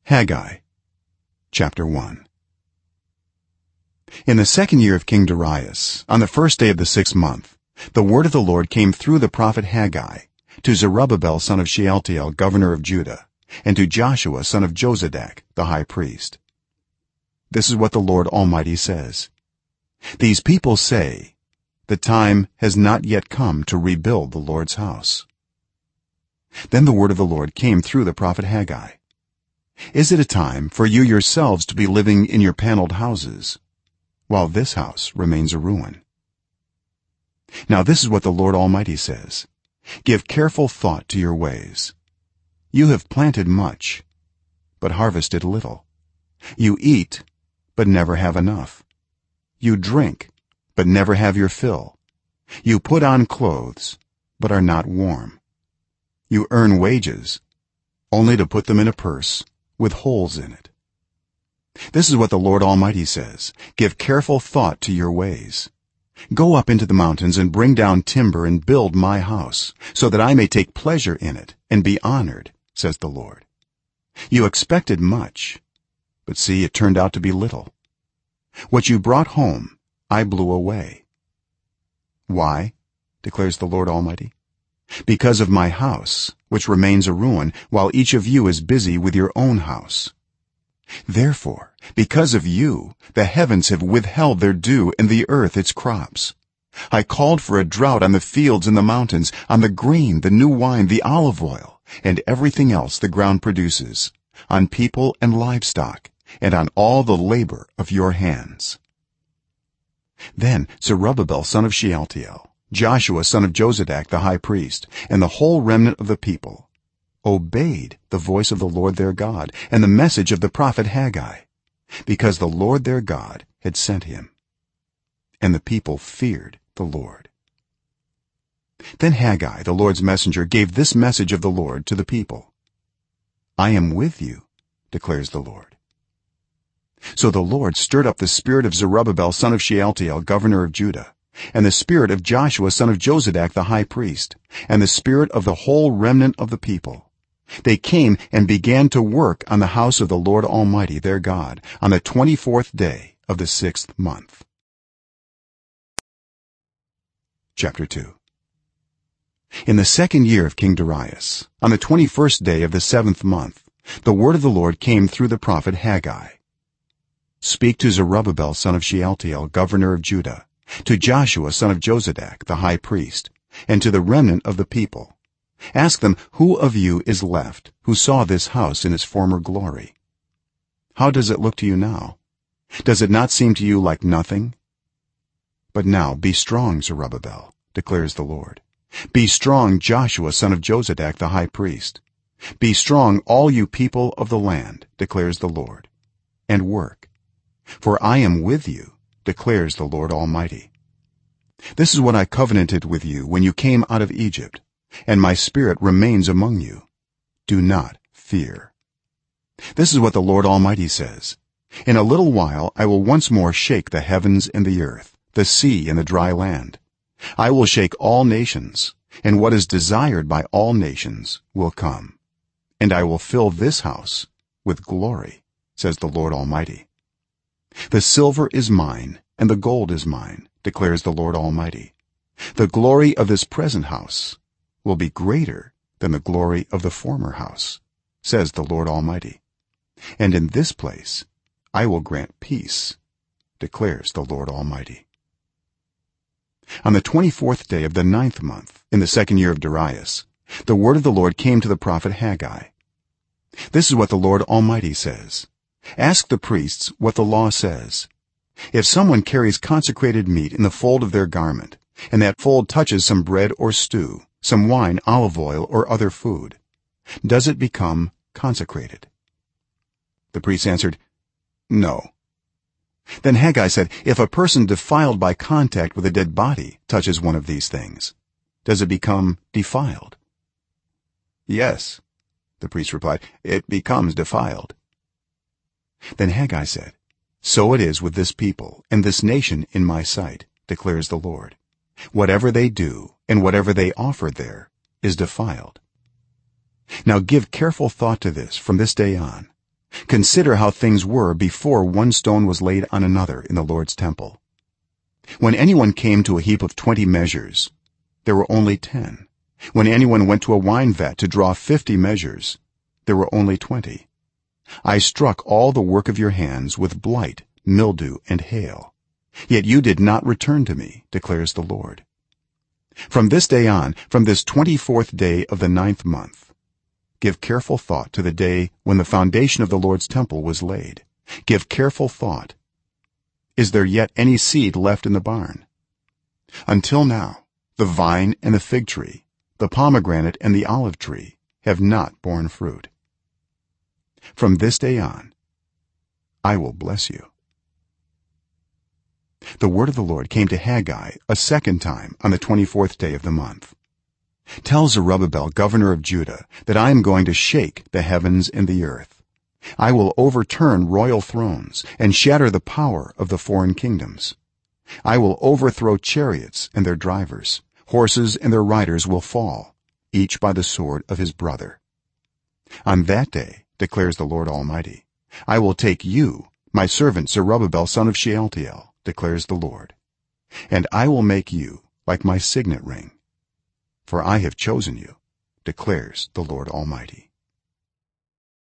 Haggai chapter 1. In the second year of King Darius, on the first day of the 6th month, the word of the Lord came through the prophet Haggai to Zerubbabel son of Shealtiel governor of Judah, and to Joshua son of Jozadak the high priest. This is what the Lord Almighty says: These people say, the time has not yet come to rebuild the Lord's house. Then the word of the Lord came through the prophet Haggai: Is it a time for you yourselves to be living in your paneled houses, while this house remains a ruin? Now this is what the Lord Almighty says: Give careful thought to your ways. You have planted much, but harvested little. You eat, but never have enough. You drink, but never have your fill. You put on clothes, but are not warm. You earn wages, only to put them in a purse with holes in it. This is what the Lord Almighty says: Give careful thought to your ways. Go up into the mountains and bring down timber and build my house, so that I may take pleasure in it and be honored, says the Lord. You expected much, but see, it turned out to be little. What you brought home I blew away. Why? Declares the Lord Almighty. Because of my house, which remains a ruin, while each of you is busy with your own house. Therefore, because of you, the heavens have withheld their dew and the earth its crops. I called for a drought on the fields and the mountains, on the grain, the new wine, the olive oil, and everything else the ground produces, on people and livestock, and on all the labor of your hands. Then Zerubbabel son of Shealtiel, Joshua son of Jozadak the high priest, and the whole remnant of the people obeyed the voice of the Lord their God and the message of the prophet Haggai, because the Lord their God had sent him. And the people feared the Lord. Then Haggai the Lord's messenger gave this message of the Lord to the people: I am with you, declares the Lord. So the Lord stirred up the spirit of Zerubbabel son of Shealtiel governor of Judah, and the spirit of Joshua son of Jozadak the high priest, and the spirit of the whole remnant of the people. They came and began to work on the house of the Lord Almighty their God on the 24th day of the 6th month. Chapter 2. In the second year of King Darius, on the 21st day of the 7th month, the word of the Lord came through the prophet Haggai: Speak to Zerubbabel son of Shealtiel governor of Judah, to Joshua son of Jozadak the high priest, and to the remnant of the people. Ask them, who of you is left who saw this house in its former glory? How does it look to you now? Does it not seem to you like nothing? But now be strong, Zerubbabel, declares the Lord. Be strong, Joshua son of Jozadak the high priest. Be strong, all you people of the land, declares the Lord, and work, for I am with you, declares the Lord Almighty. This is what I covenanted with you when you came out of Egypt, and my spirit remains among you. Do not fear. This is what the Lord Almighty says: In a little while I will once more shake the heavens and the earth, the sea and the dry land. I will shake all nations, and what is desired by all nations will come, and I will fill this house with glory, says the Lord Almighty. The silver is mine and the gold is mine, declares the Lord Almighty. The glory of this present house will be greater than the glory of the former house, says the Lord Almighty. And in this place I will grant peace, declares the Lord Almighty. On the 24th day of the 9th month, in the second year of Darius, the word of the Lord came to the prophet Haggai. This is what the Lord Almighty says: Ask the priests what the law says. If someone carries consecrated meat in the fold of their garment, and that fold touches some bread or stew, some wine, olive oil, or other food, does it become consecrated? The priests answered, No. Then Haggai said, If a person defiled by contact with a dead body touches one of these things, does it become defiled? Yes, the priest replied, it becomes defiled. Then Haggai said, So it is with this people and this nation in my sight, declares the Lord. Whatever they do and whatever they offer there is defiled. Now give careful thought to this from this day on, consider how things were before one stone was laid on another in the Lord's temple. When anyone came to a heap of 20 measures, there were only 10. When anyone went to a wine vat to draw 50 measures, there were only 20. I struck all the work of your hands with blight, mildew, and hail, yet you did not return to me, declares the Lord. From this day on, from this 24th day of the 9th month, give careful thought to the day when the foundation of the Lord's temple was laid. Give careful thought. Is there yet any seed left in the barn? Until now, the vine and the fig tree, the pomegranate and the olive tree have not borne fruit. From this day on, I will bless you. The word of the Lord came to Haggai a second time on the 24th day of the month. Tell Zerubbabel, governor of Judah, that I am going to shake the heavens and the earth. I will overturn royal thrones and shatter the power of the foreign kingdoms. I will overthrow chariots and their drivers. Horses and their riders will fall, each by the sword of his brother. On that day, declares the Lord Almighty, I will take you, my servant Zerubbabel son of Shealtiel, declares the Lord, and I will make you like my signet ring, for I have chosen you, declares the Lord Almighty.